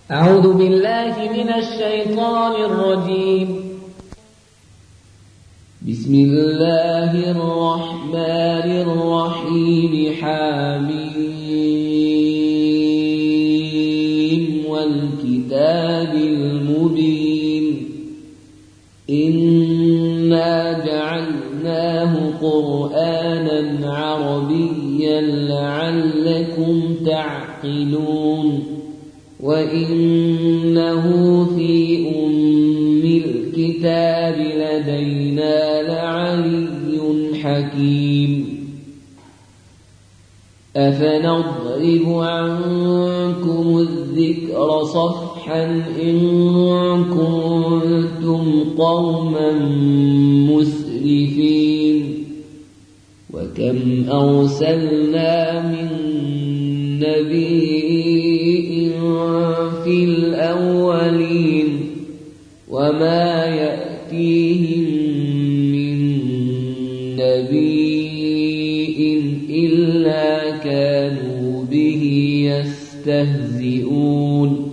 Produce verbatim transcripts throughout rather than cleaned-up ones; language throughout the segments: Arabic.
أعوذ بالله من الشيطان الرجيم. بسم الله الرحمن الرحيم. حميم والكتاب المبين. إنا جعلناه قرآنا عربيا لعلكم تعقلون. وإنه في أم الكتاب لدينا لعلي حكيم. أفنضرب عنكم الذكر صفحا إن كنتم قوما مسرفين. وكم أرسلنا من نبي في الأولين وما يأتيهم من نبي إلا كانوا به يستهزئون.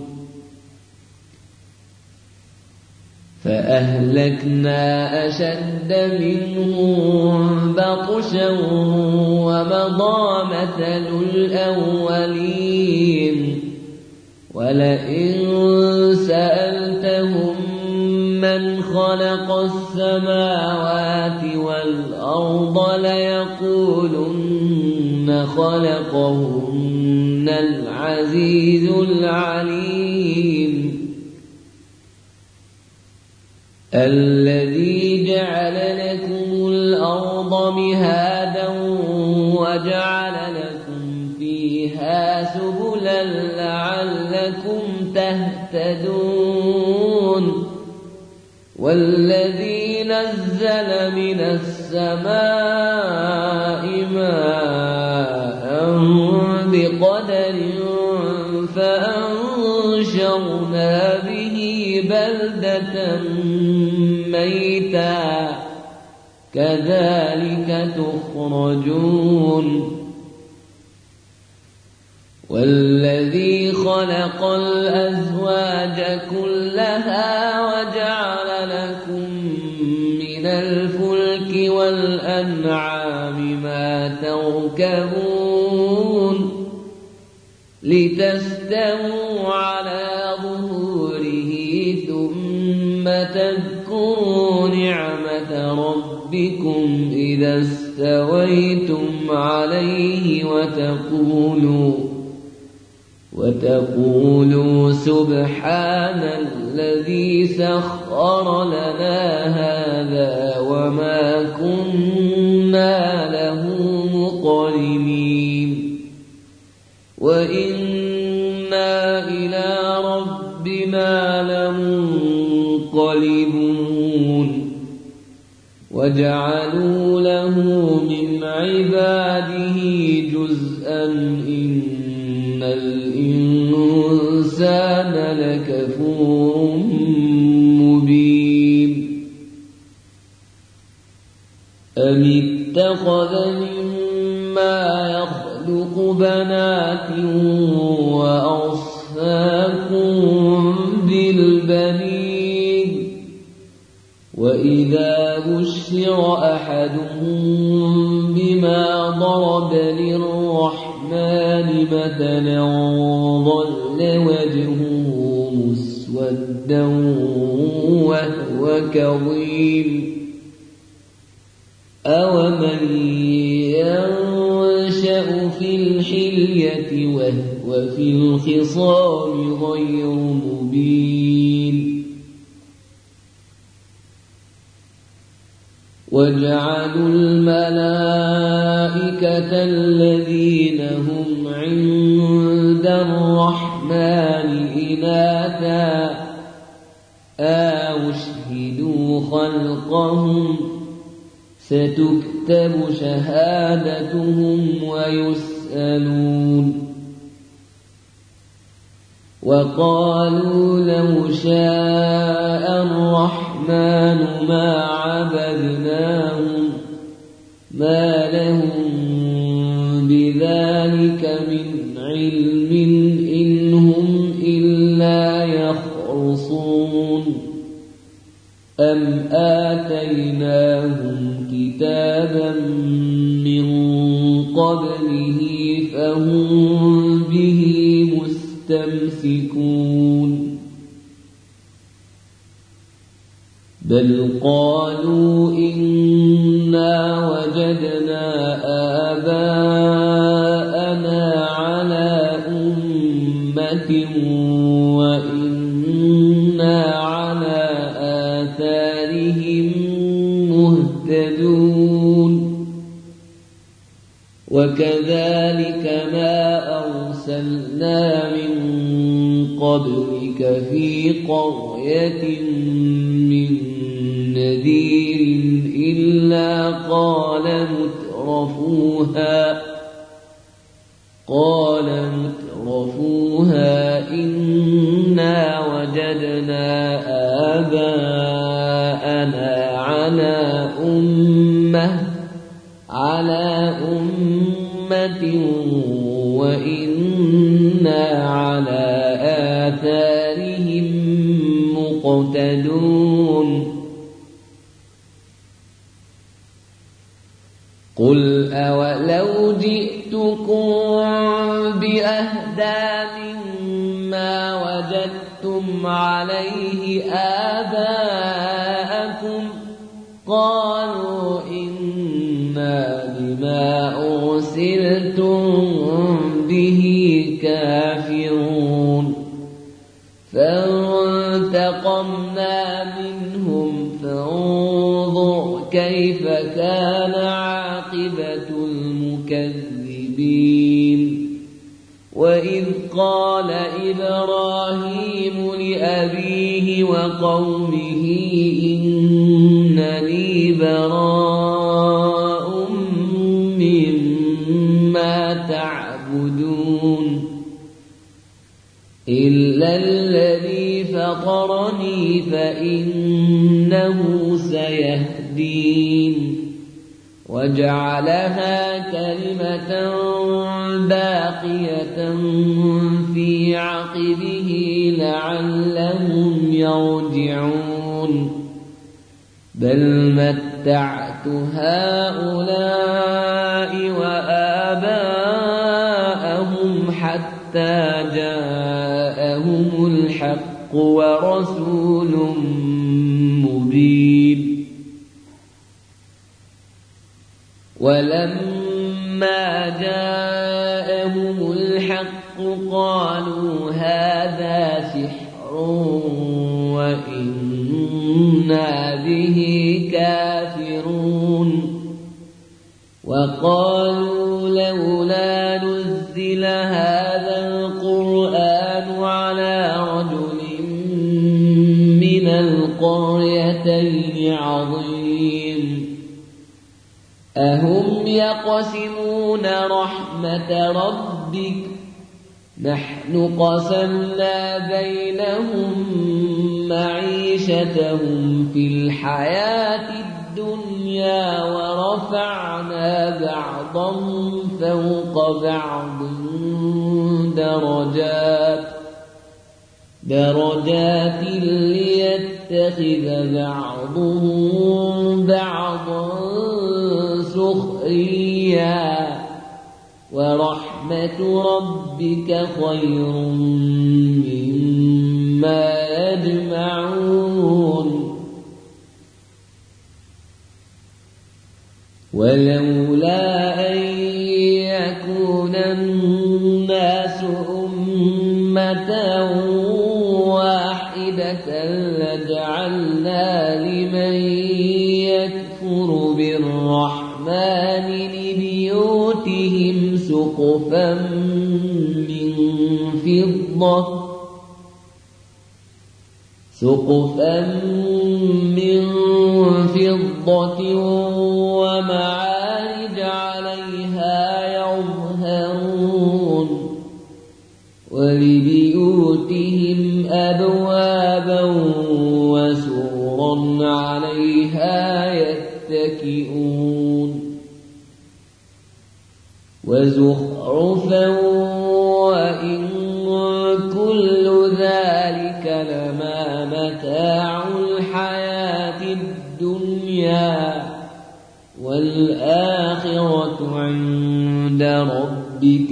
فأهلكنا أشد منهم بطشا ومضى مثل الأولين. ولئن سألتهم من خلق السماوات والأرض ليقولن خلقهن العزيز العليم. الذي جعل لكم الأرض مهادا وجعل لكم فيها سبلا لعلكم تهتدون. والذي نزل من السماء ماء بقدر فأنشرنا به بلدة ميتا كذلك تخرجون. والذي خلق الأزواج كلها وجعل لكم من الفلك والأنعام ما تركبون لتستووا على ظهوره ثم تذكروا نعمة ربكم إذا استويتم عليه وتقولوا وتقولوا سبحان الذي سخر لنا هذا وما كنا له مقرنين. وإنا إلى ربنا لمنقلبون. وجعلوا له من عباده جزءا إن الإنسان لكفور مبين. أم اتخذ مما يخلق بنات وأصفاكم بالبنين. وإذا بشر أحدهم بما ضرب للرحمن مثلا ظل وجهه مسودا وهو كظيم. أومن ينشأ في الحلية وهو في الخصام غير مبين. وجعلوا الملائكة الذين هم عند الرحمن إناثا أشهدوا خلقهم ستكتب شهادتهم ويسألون. وقالوا لو شاء الرحمن ما عبدناهم ما لهم بذلك من علم إن هم إلا لا يخرصون أم آتيناهم كتابا من قبله فهم به مستمسكون بل قالوا إنا وجدنا آباءنا على أمة وإنا على آثارهم مهتدون وكذلك ما أرسلنا من قبلك في قرية من نذير إلا قال مترفوها قال مترفوها إنا وجدنا آباءنا على أمة على أمة وإنا على آثارهم مقتدون قل أولو جئتكم بأهدى مما وجدتم عليه آباءكم قالوا إنا بما أرسلتم به كافرون فانتقمنا منهم فانظر كيف كان عاقبة المكذبين وإذ قال إبراهيم لأبيه وقومه إنني براء مما تعبدون إلا الذي فطرني فإنه سيهدين وجعلها كلمة باقية في عقبه لعلهم يرجعون بل متعت هؤلاء وآباءهم حتى جاءهم الحق ورسول مبين ولما جاءهم الحق قالوا هذا سحر وإنا به كافرون وقالوا لولا نزل هذا القرآن على رجل من القريتين عظيم أهم يقسمون رحمة ربك نحن قسمنا بينهم معيشتهم في الحياة الدنيا ورفعنا بعضهم فوق بعض درجات درجات ليتخذ بعضهم بعضا سخريا ورحمة ربك خير مما يجمعون ولولا أن يكون الناس أمة واحدة لجعلنا لمن يكفر بالرحمن لبيوتهم سقفا من فضة سقفا من فضة ومعارج عليها يظهرون ولبيوتهم أبوابا وسررا عليها يتكئون وزخرفا وإن كل ذلك ذلك لما متاع الحياة الدنيا والآخرة عند ربك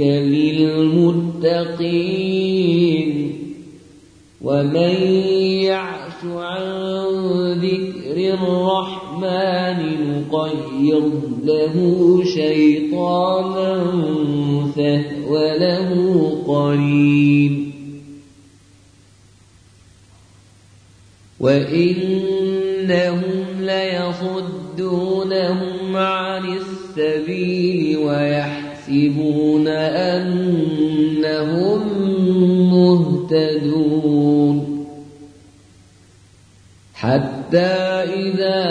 للمتقين ومن يعش عن ذكر الرحمن نقيض له شيطانا فهو له قرين وإنهم ليصدونهم عن السبيل ويحسبون أنهم مهتدون حتى إذا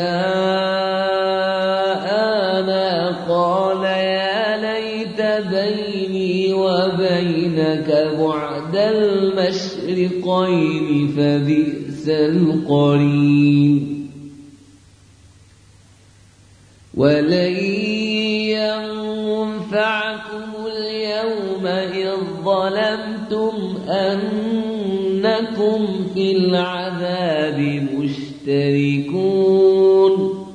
جاءنا قال يا ليت بيني وبينك بعد المشرقين فبئس القرين ولن ينفعكم اليوم إذ ظلمتم أنكم في العذاب مشتركون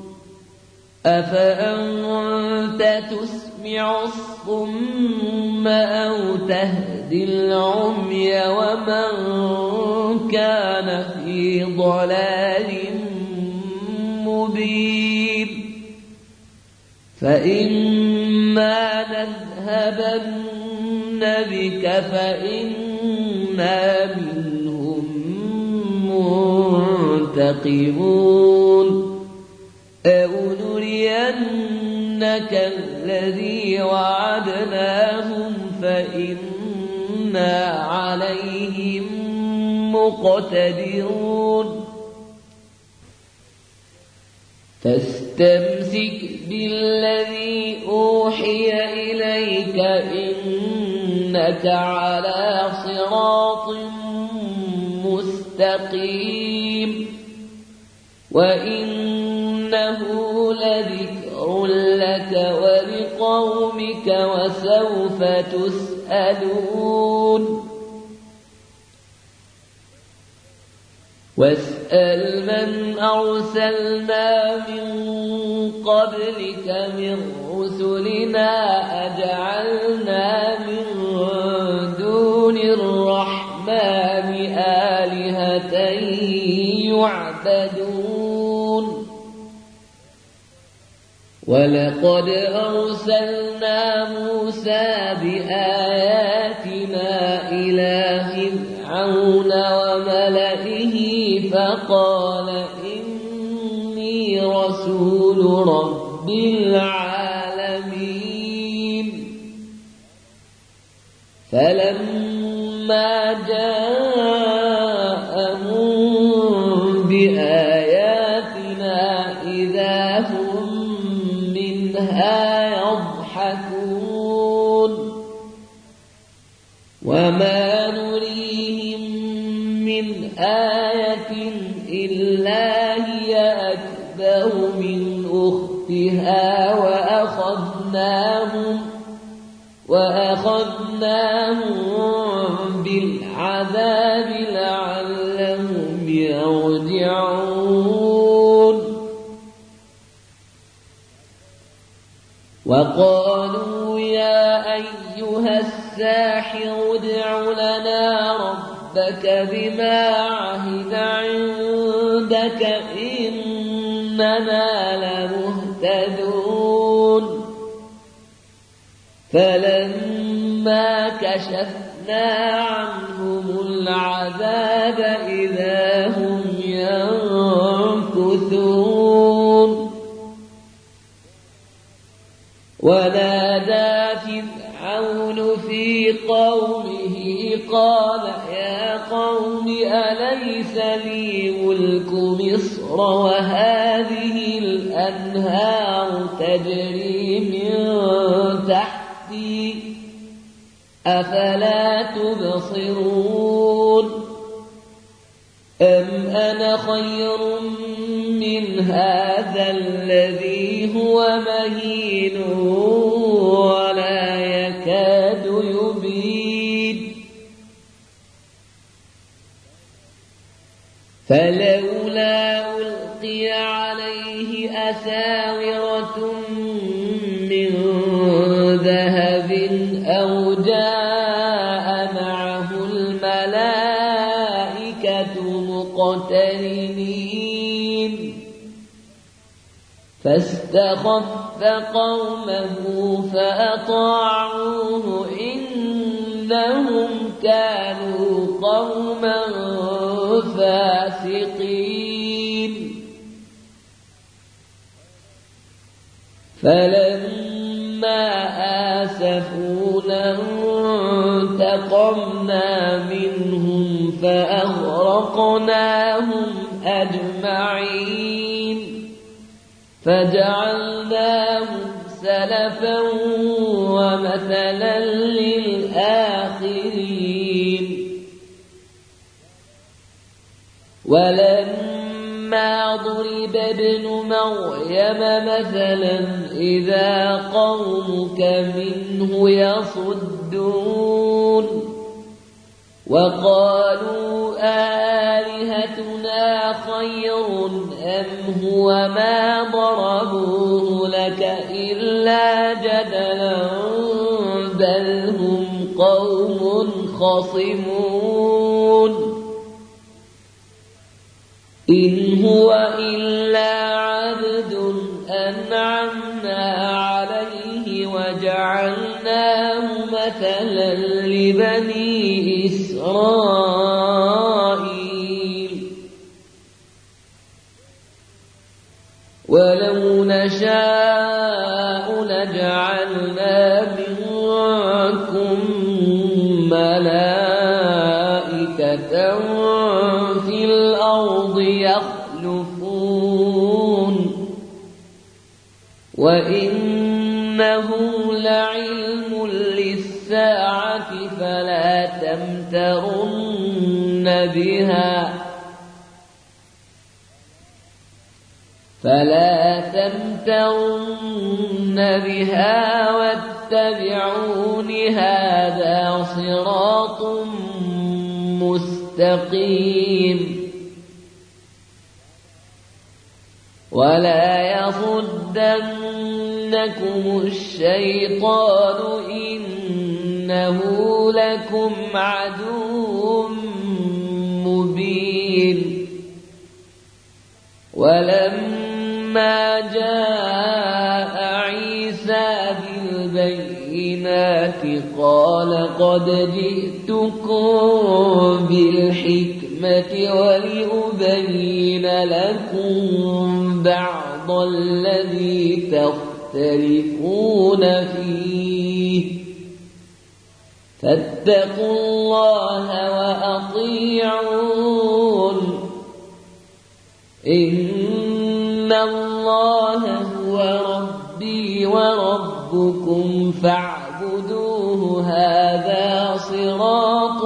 أفأنت تسمع الصم أو تهدي العمي ومن كان في ضلال مبين فإما نذهبن بك فإنا منهم منتقمون أو نرينك الذي وعدناهم فإنا عليهم مقتدرون فاستمسك بالذي أوحي إليك إنك على صراط مستقيم وإنه لذكر لك ولقومك وسوف تسألون واسأل من أرسلنا من قبلك من رسلنا أجعلنا من دون الرحمن آلهة يعبدون ولقد أرسلنا موسى بآياتنا إلى فرعون وملئه فقال إني رسول رب العالمين فلما جاءهم بآياتنا إذا هم منها يضحكون وما نريهم من آية إلا هي أكبر من أختها وأخذناهم وأخذناهم بالعذاب لعلهم يرجعون وقالوا يا أيها الساحر ادع لنا ربك بما عهد عندك إننا لمهتدون فلما كشفنا عنهم العذاب إذا هم ينكثون ونادى فرعون في قومه قال يا قوم أليس لي ملك مصر وهذه الأنهار تجري من تحتي أفلا تبصرون أم أنا خير من هذا الذي هو مهين ولا يكاد يبين فلولا ألقي عليه أساورة من ذهب أو جاء معه الملائكة مقترنين فاستخف قومه فأطاعوه إنهم كانوا قوما فاسقين فلما آسفونا انتقمنا منهم فأغرقناهم أجمعين فجعلناهم سلفا ومثلا للآخرين ولما ضرب ابن مريم مثلا إذا قومك منه يصدون وقالوا آلهتنا خير أم هو ما ضربوه لك إلا جدلا بل هم قوم خصمون إن هو إلا عبد أنعمنا عليه وجعلناه مثلا لبني إسرائيل ولو نشاء لجعلنا منكم ملائكة في الأرض يخلفون وإنه لعلم للساعة فلا تمترن بها فلا تمترن بها واتبعون هذا صراط مستقيم ولا يصدنكم الشيطان إنه لكم عدو مبين ولما جاء عيسى بالبينات قال قد جئتكم بالحكمة ولأبين لكم بعض الذي تختلفون فيه فاتقوا الله وأطيعون إن الله هو ربي وربكم فاعبدوه هذا صراط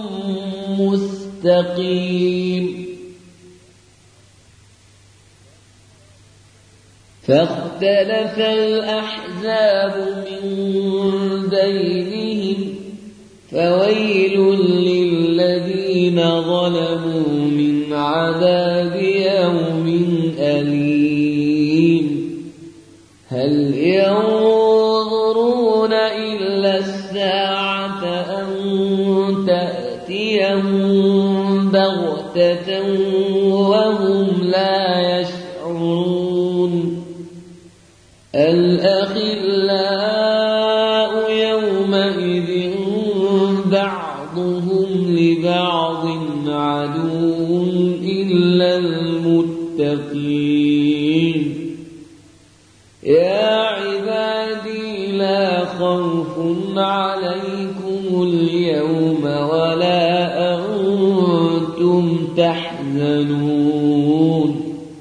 مستقيم فاختلف الأحزاب من بينهم فويل للذين ظلموا من عذاب يوم أليم هل ينظرون إلا الساعة أن تأتيهم بغتة وهم لا يشعرون الأخلاء يومئذ بعضهم لبعض عدو إلا المتقين يا عبادي لا خوف عليكم اليوم ولا أنتم تحزنون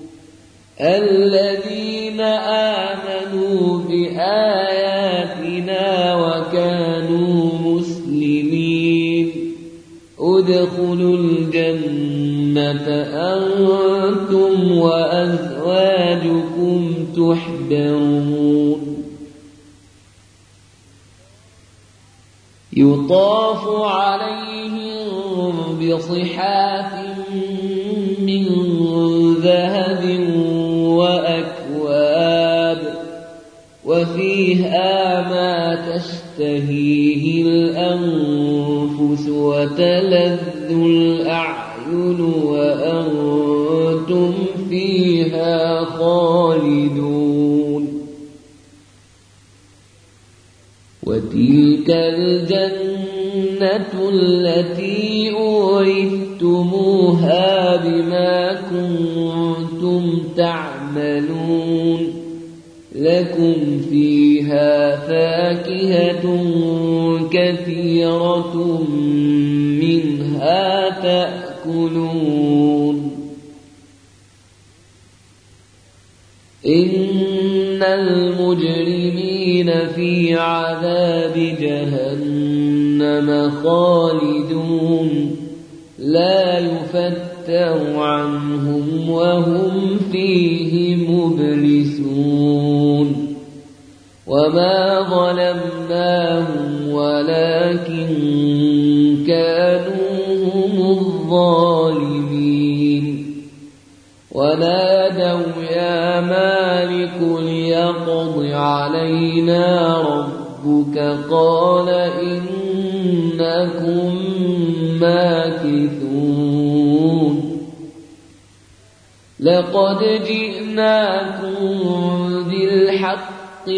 الذين آمنوا بآياتنا وكانوا مسلمين ادخلوا الجنة أنتم وأزواجكم تحبرون يطاف عليهم بصحاف من ذهب وأكواب وفيها ما تشتهيه الأنفس وتلذ الأعين وأنتم فيها خالدون وتلك الجنة التي أورثتموها بما كنتم تعملون لكم فيها فاكهة كثيرة منها تأكلون إن المجرمين في عذاب جهنم خالدون لا يفتر عنهم وهم فيه مبلسون وما ظلمناهم ولكن كانوا هم الظالمين ونادوا يا مالك ليقض علينا ربك قال إنكم ماكثون لقد جئناكم بالحق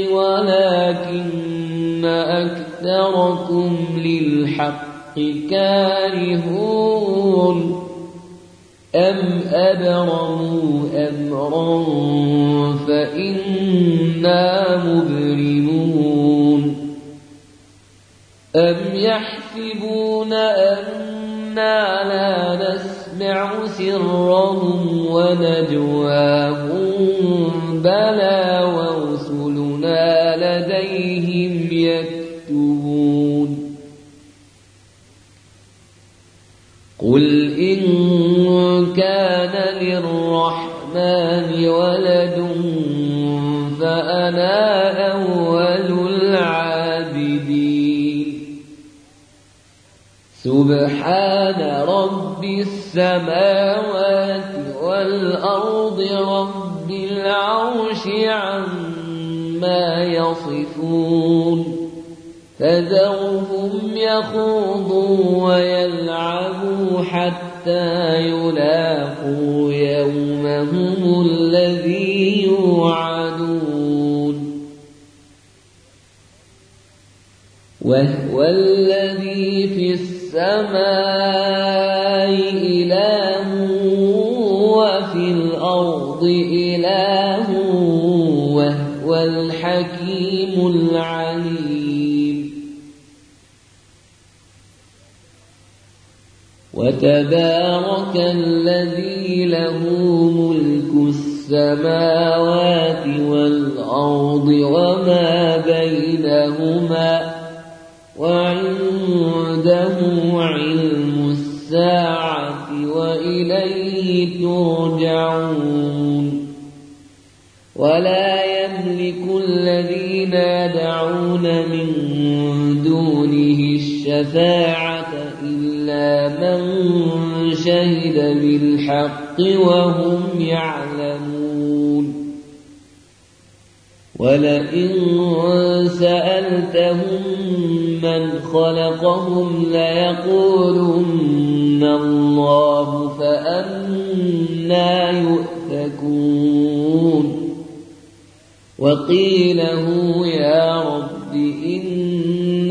ولكن أكثركم للحق كارهون أم أبرموا أمرا فإنا مبرمون أم يحسبون أنا لا نسمع سرهم ونجواهم بلى ورسلنا لديهم يكتبون قل إن كان للرحمن ولد فأنا أول العابدين سبحان رب السماوات والأرض رب العرش عما يصفون فذرهم يخوضوا ويلعبوا حتى يلاقوا يومهم الذي يوعدون وهو الذي في السماء إله وفي الأرض إله وهو الحكيم العليم وتبارك الذي له ملك السماوات والأرض وما بينهما وعنده علم الساعة وإليه ترجعون ولا يملك الذين يدعون من دونه الشفاعة إلا من شهد بالحق وهم يعلمون ولئن سألتهم من خلقهم ليقولن الله فأنى يؤفكون وقيله يا رب إن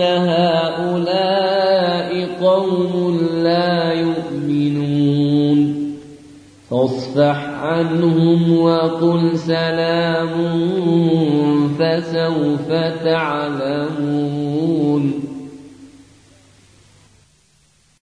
هؤلاء قوم لا يؤمنون فاصفح عنهم وقل سلام فسوف تعلمون